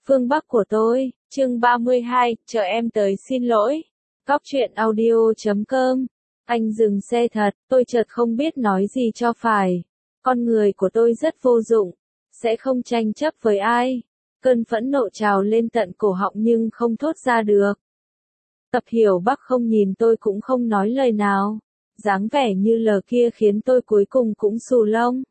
Phương Bắc của tôi, chương 32, chờ em tới xin lỗi. Cóc truyện audio.com. Anh dừng xe thật, tôi chợt không biết nói gì cho phải. Con người của tôi rất vô dụng, sẽ không tranh chấp với ai. Cơn phẫn nộ trào lên tận cổ họng nhưng không thốt ra được. Tập Hiểu Bắc không nhìn tôi cũng không nói lời nào. Dáng vẻ như lờ kia khiến tôi cuối cùng cũng xù lông.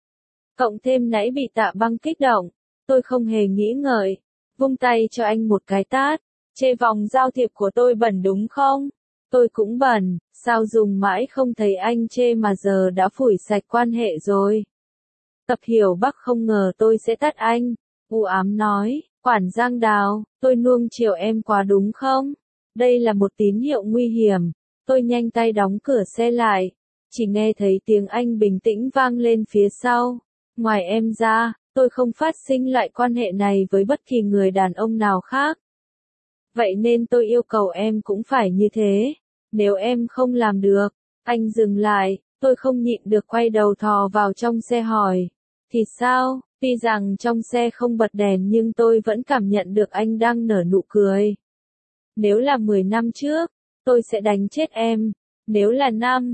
Cộng thêm nãy bị Tạ Băng kích động, tôi không hề nghĩ ngợi, vung tay cho anh một cái tát. Chê vòng giao thiệp của tôi bẩn đúng không? Tôi cũng bẩn, sao dùng mãi không thấy anh chê mà giờ đã phủi sạch quan hệ rồi. Tập Hiểu Bắc không ngờ tôi sẽ tát anh, u ám nói, Quản Giang Đào, tôi nuông chiều em quá đúng không? Đây là một tín hiệu nguy hiểm. Tôi nhanh tay đóng cửa xe lại, chỉ nghe thấy tiếng anh bình tĩnh vang lên phía sau. Ngoài em ra, tôi không phát sinh lại quan hệ này với bất kỳ người đàn ông nào khác. Vậy nên tôi yêu cầu em cũng phải như thế. Nếu em không làm được, anh dừng lại, tôi không nhịn được quay đầu thò vào trong xe hỏi. Thì sao? Tuy rằng trong xe không bật đèn nhưng tôi vẫn cảm nhận được anh đang nở nụ cười. Nếu là 10 năm trước, tôi sẽ đánh chết em. Nếu là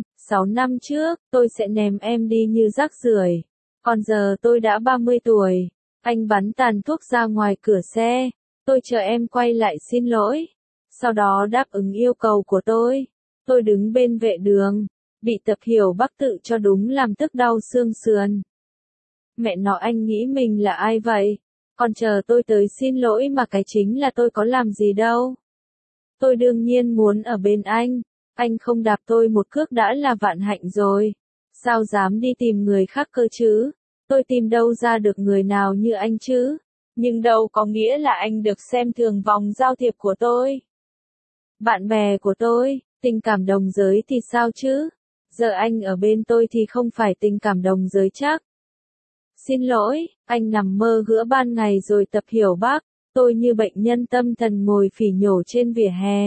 6 năm trước, tôi sẽ ném em đi như rác rưởi. Còn giờ tôi đã 30 tuổi. Anh bắn tàn thuốc ra ngoài cửa xe. Tôi chờ em quay lại xin lỗi. Sau đó đáp ứng yêu cầu của tôi. Tôi đứng bên vệ đường, bị Tập Hiểu Bắc tự cho đúng làm tức đau xương sườn. Mẹ nó, anh nghĩ mình là ai vậy? Còn chờ tôi tới xin lỗi mà cái chính là tôi có làm gì đâu. Tôi đương nhiên muốn ở bên anh không đạp tôi một cước đã là vạn hạnh rồi. Sao dám đi tìm người khác cơ chứ? Tôi tìm đâu ra được người nào như anh chứ? Nhưng đâu có nghĩa là anh được xem thường vòng giao thiệp của tôi. Bạn bè của tôi, tình cảm đồng giới thì sao chứ? Giờ anh ở bên tôi thì không phải tình cảm đồng giới chắc. Xin lỗi, anh nằm mơ giữa ban ngày rồi Tập Hiểu Bắc. Tôi như bệnh nhân tâm thần ngồi phỉ nhổ trên vỉa hè.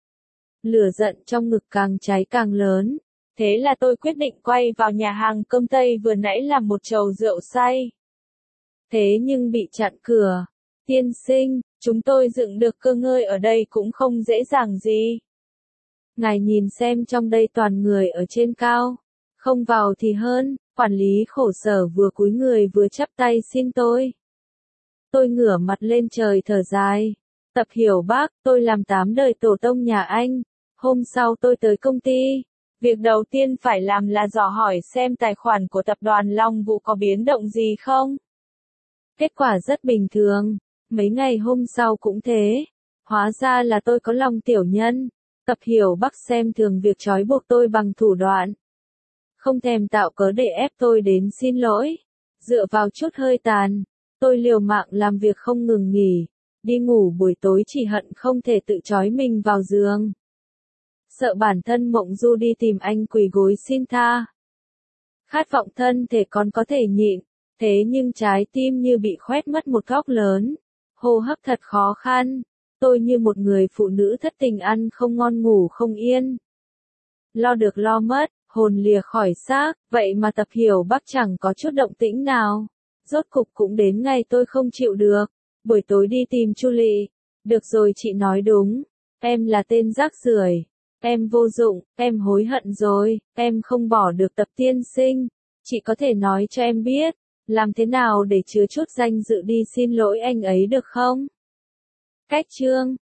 Lửa giận trong ngực càng cháy càng lớn. Thế là tôi quyết định quay vào nhà hàng cơm Tây vừa nãy làm một chầu rượu say. Thế nhưng bị chặn cửa. Tiên sinh, chúng tôi dựng được cơ ngơi ở đây cũng không dễ dàng gì. Ngài nhìn xem, trong đây toàn người ở trên cao. Không vào thì hơn. Quản lý khổ sở vừa cúi người vừa chắp tay xin tôi. Tôi ngửa mặt lên trời thở dài. Tập Hiểu Bắc, tôi làm 8 đời tổ tông nhà anh. Hôm sau tôi tới công ty. Việc đầu tiên phải làm là dò hỏi xem tài khoản của tập đoàn Long Vũ có biến động gì không. Kết quả rất bình thường. Mấy ngày hôm sau cũng thế. Hóa ra là tôi có lòng tiểu nhân. Tập Hiểu Bắc xem thường việc trói buộc tôi bằng thủ đoạn. Không thèm tạo cớ để ép tôi đến xin lỗi. Dựa vào chút hơi tàn, tôi liều mạng làm việc không ngừng nghỉ. Đi ngủ buổi tối chỉ hận không thể tự trói mình vào giường. Sợ bản thân mộng du đi tìm anh quỳ gối xin tha. Khát vọng thân thể còn có thể nhịn, thế nhưng trái tim như bị khoét mất một góc lớn. Hô hấp thật khó khăn. Tôi như một người phụ nữ thất tình ăn không ngon ngủ không yên. Lo được lo mất, hồn lìa khỏi xác, vậy mà Tập Hiểu Bắc chẳng có chút động tĩnh nào. Rốt cục cũng đến ngày tôi không chịu được. Buổi tối đi tìm Chu Lị. Được rồi, chị nói đúng. Em là tên rác rưởi. Em vô dụng, em hối hận rồi, em không bỏ được Tập tiên sinh. Chị có thể nói cho em biết, làm thế nào để chứa chút danh dự đi xin lỗi anh ấy được không? Cách chương